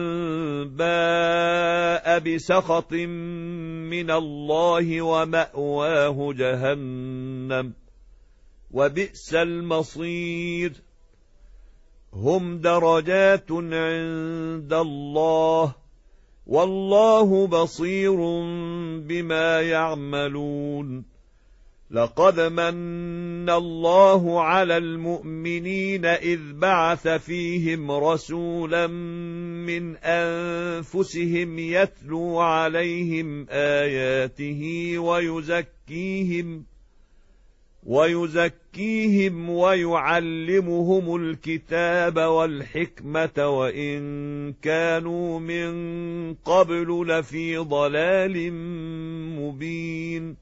باء بسخط من الله ومأواه جهنم وبئس المصير. هم درجات عند الله والله بصير بما يعملون. لقد من الله على المؤمنين إذ بعث فيهم رسولا من أنفسهم يتلو عليهم آياته ويزكيهم ويعلمهم الكتاب والحكمة وإن كانوا من قبل لفي ضلال مبين.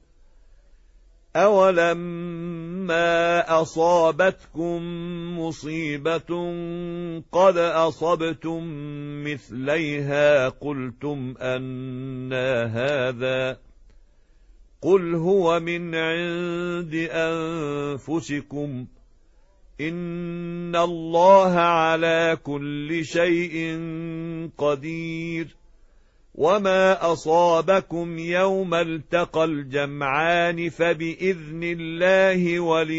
أولما أصابتكم مصيبة قد أصبتم مثليها قلتم أنى هذا قل هو من عند أنفسكم إن الله على كل شيء قدير. وما أصابكم يوم التقى الجمعان فبإذن الله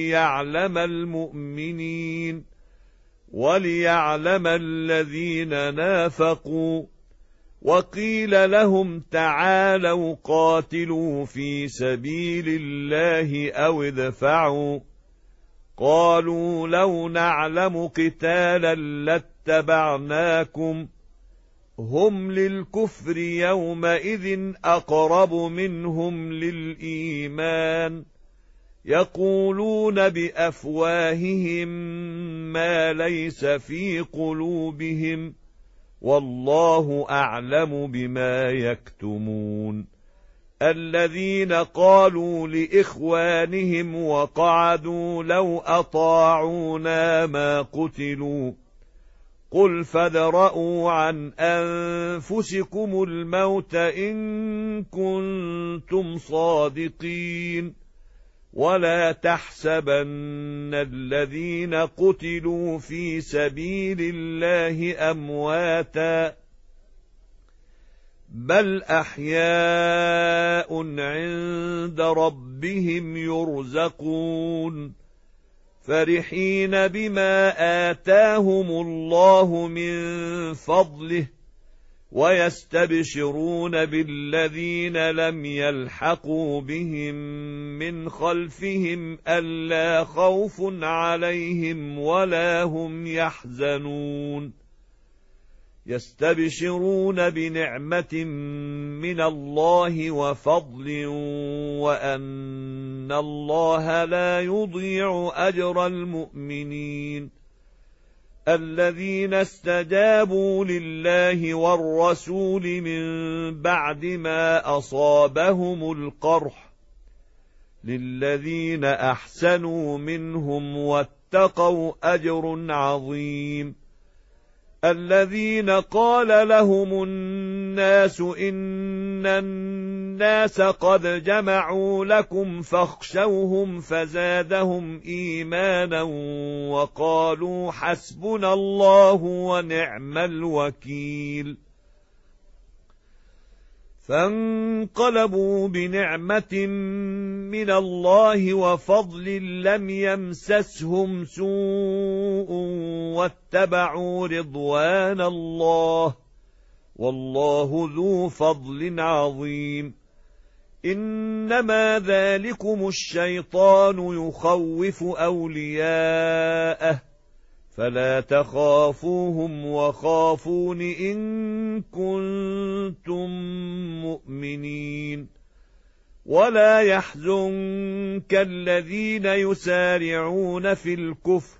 وليعلم الذين نافقوا. وقيل لهم تعالوا قاتلوا في سبيل الله أو ادفعوا قالوا لو نعلم قتالا لاتبعناكم هم للكفر يومئذ أقرب منهم للإيمان يقولون بأفواههم ما ليس في قلوبهم والله أعلم بما يكتمون. الذين قالوا لإخوانهم وقعدوا لو أطاعونا ما قتلوا قل فادرءوا عن أنفسكم الموت إن كنتم صادقين ولا تحسبن الذين قتلوا في سبيل الله أمواتا بل أحياء عند ربهم يرزقون فرحين بما آتاهم الله من فضله ويستبشرون بالذين لم يلحقوا بهم من خلفهم ألا خوف عليهم ولا هم يحزنون يستبشرون بنعمة من الله وفضل وأن الله لا يضيع أجر المؤمنين. الذين استجابوا لله والرسول من بعد ما أصابهم القرح للذين أحسنوا منهم واتقوا أجر عظيم. الذين قال لهم الناس إن الناس قد جمعوا لكم فاخشوهم فزادهم إيمانا وقالوا حسبنا الله ونعم الوكيل. فانقلبوا بنعمة من الله وفضل لم يمسسهم سوء واتبعوا رضوان الله والله ذو فضل عظيم. إنما ذلكم الشيطان يخوف أولياءه فلا تخافوهم وخافون إن كنتم مؤمنين. ولا يحزنك الذين يسارعون في الكفر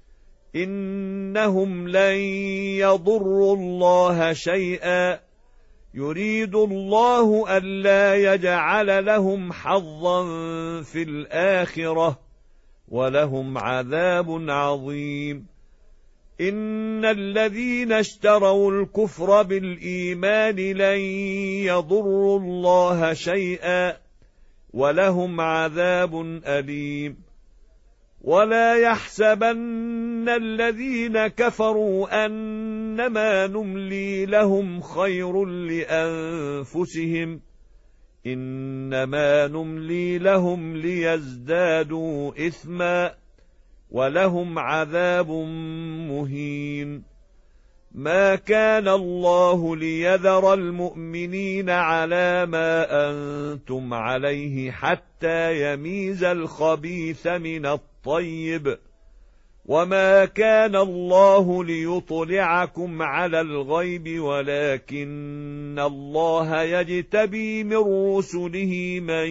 إنهم لن يضروا الله شيئا يريد الله ألا يجعل لهم حظا في الآخرة ولهم عذاب عظيم. إن الذين اشتروا الكفر بالإيمان لن يضروا الله شيئا ولهم عذاب أليم. ولا يحسبن الذين كفروا أنما نملي لهم خير لأنفسهم إنما نملي لهم ليزدادوا إثما ولهم عذاب مهين. ما كان الله ليذر المؤمنين على ما أنتم عليه حتى يميز الخبيث من الطيب، وما كان الله ليطلعكم على الغيب ولكن الله يجتبي من رسله من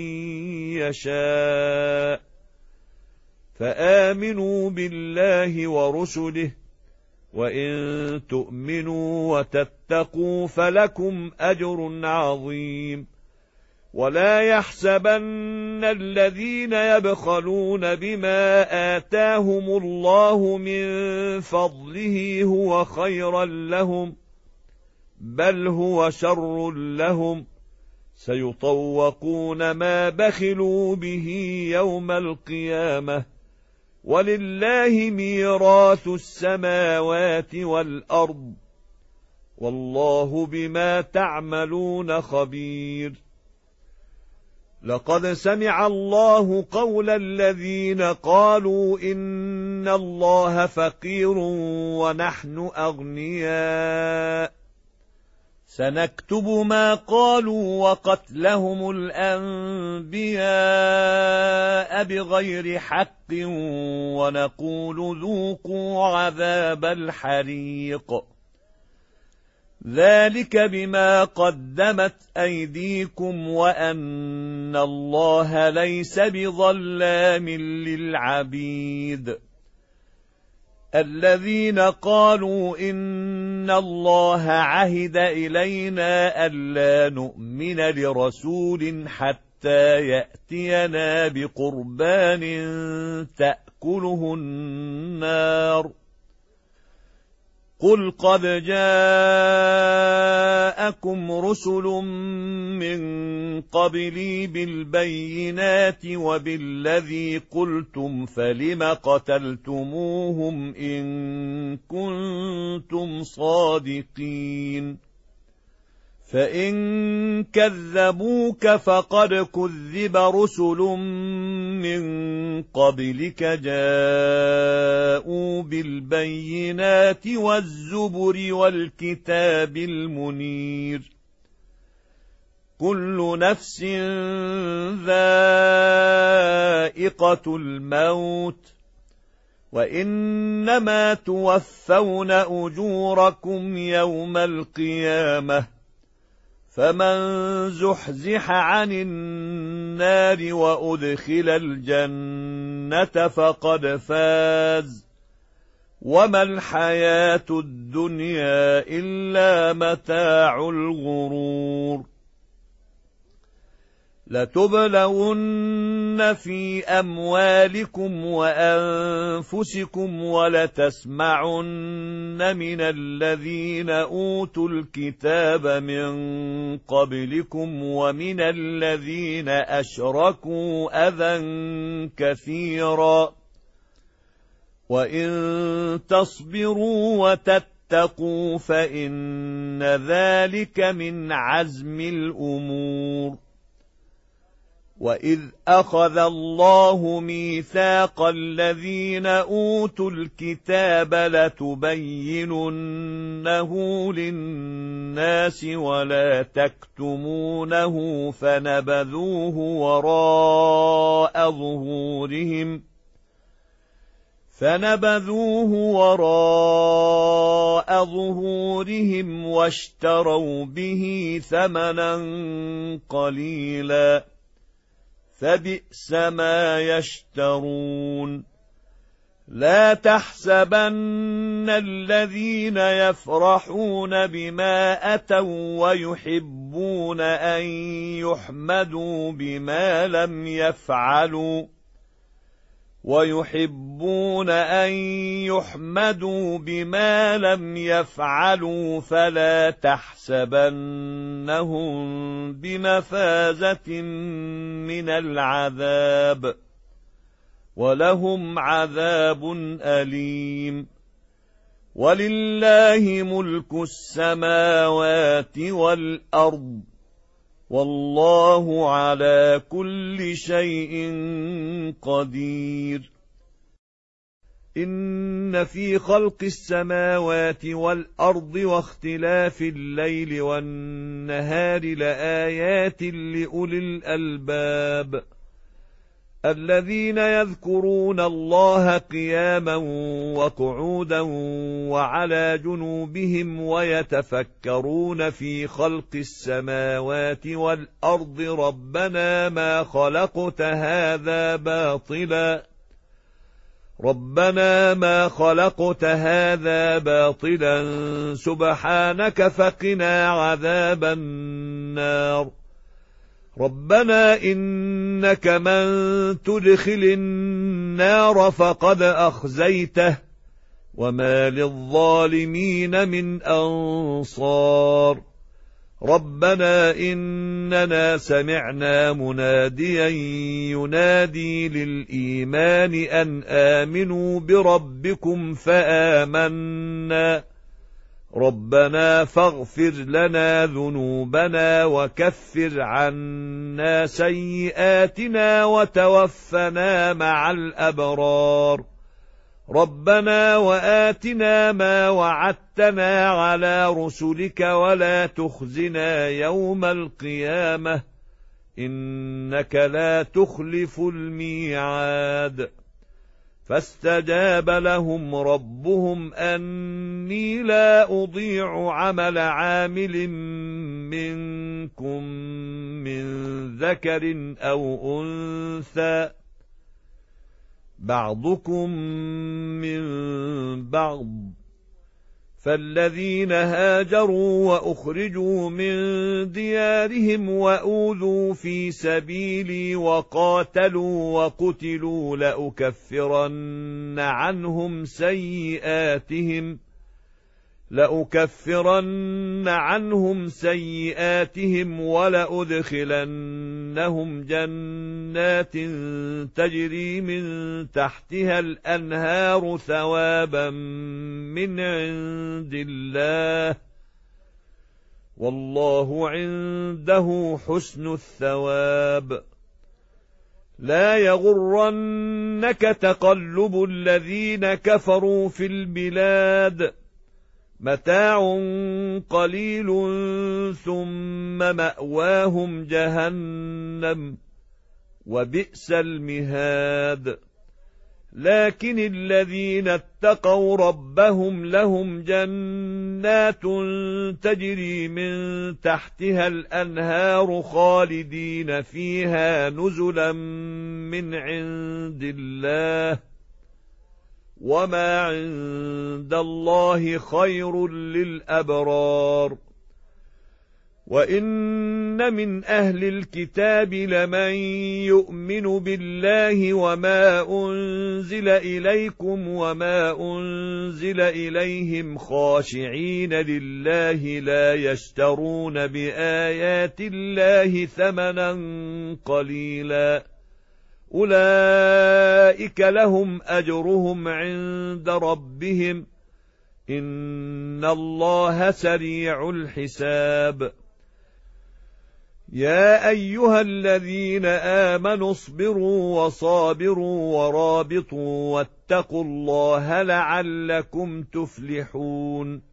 يشاء، فآمنوا بالله ورسله، وإن تؤمنوا وتتقوا فلكم أجر عظيم. ولا يحسبن الذين يبخلون بما آتاهم الله من فضله هو خيرا لهم، بل هو شر لهم، سيطوقون ما بخلوا به يوم القيامة، ولله ميراث السماوات والأرض، والله بما تعملون خبير. لقد سمع الله قول الذين قالوا إن الله فقير ونحن أغنياء، سنكتب ما قالوا وقتلهم الأنبياء بغير حق ونقول ذوقوا عذاب الحريق، ذلك بما قدمت أيديكم وأن الله ليس بظلام للعبيد. الذين قالوا إن الله عهد إلينا ألا نؤمن لرسول حتى يأتينا بقربان تأكله النار، قل قد جاءكم رسل من قبلي بالبينات وبالذي قلتم فلم قتلتموهم إن كنتم صادقين، فإن كذبوك فقد كذب رسل من قبلك جاءوا بالبينات والزبر والكتاب المنير، كل نفس ذائقة الموت، وإنما توفون أجوركم يوم القيامة، فمن زحزح عن النار وأدخل الجنة فقد فاز، وما الحياة الدنيا إلا متاع الغرور. لتبلون في أموالكم وأنفسكم ولتسمعن من الذين أوتوا الكتاب من قبلكم ومن الذين أشركوا أذى كثيرا، وإن تصبروا وتتقوا فإن ذلك من عزم الأمور. وإذ أخذ الله ميثاق الذين أوتوا الكتاب لتبيننه للناس ولا تكتمونه فنبذوه وراء ظهورهم واشتروا به ثمنا قليلا، فبئس ما يشترون. لا تحسبن الذين يفرحون بما أتوا ويحبون أن يحمدوا بما لم يفعلوا فلا تحسبنهم بمفازة من العذاب، ولهم عذاب أليم. ولله ملك السماوات والأرض، والله على كل شيء قدير. إن في خلق السماوات والأرض واختلاف الليل والنهار لآيات لأولي الألباب الذين يذكرون الله قياما وقعودا وعلى جنوبهم ويتفكرون في خلق السماوات والأرض ربنا ما خلقت هذا باطلا سبحانك فقنا عذاب النار. ربنا إنك من تدخل النار فقد أخزيته وما للظالمين من أنصار. ربنا إننا سمعنا مناديا ينادي للإيمان أن آمنوا بربكم فآمنا. ربنا فاغفر لنا ذنوبنا وكفر عنا سيئاتنا وتوفنا مع الأبرار. ربنا وآتنا ما وعدتنا على رسلك ولا تخزنا يوم القيامة إنك لا تخلف الميعاد. فاستجاب لهم ربهم أني لا أضيع عمل عامل منكم من ذكر أو أنثى بعضكم من بعض. فالذين هاجروا وأخرجوا من ديارهم وأوذوا في سبيلي وقاتلوا وقتلوا لأكفرن عنهم سيئاتهم ولأدخلنهم جنات تجري من تحتها الأنهار ثوابا من عند الله والله عنده حسن الثواب. لا يغرنك تقلب الذين كفروا في البلاد متاع قليل ثم مأواهم جهنم وبئس المهاد. لكن الذين اتقوا ربهم لهم جنات تجري من تحتها الأنهار خالدين فيها نزلا من عند الله وما عند الله خير للأبرار. وإن من أهل الكتاب لمن يؤمن بالله وما أنزل إليكم وما أنزل إليهم خاشعين لله لا يشترون بآيات الله ثمنا قليلا أولئك لهم أجرهم عند ربهم إن الله سريع الحساب. يا أيها الذين آمنوا اصبروا وصابروا ورابطوا واتقوا الله لعلكم تفلحون.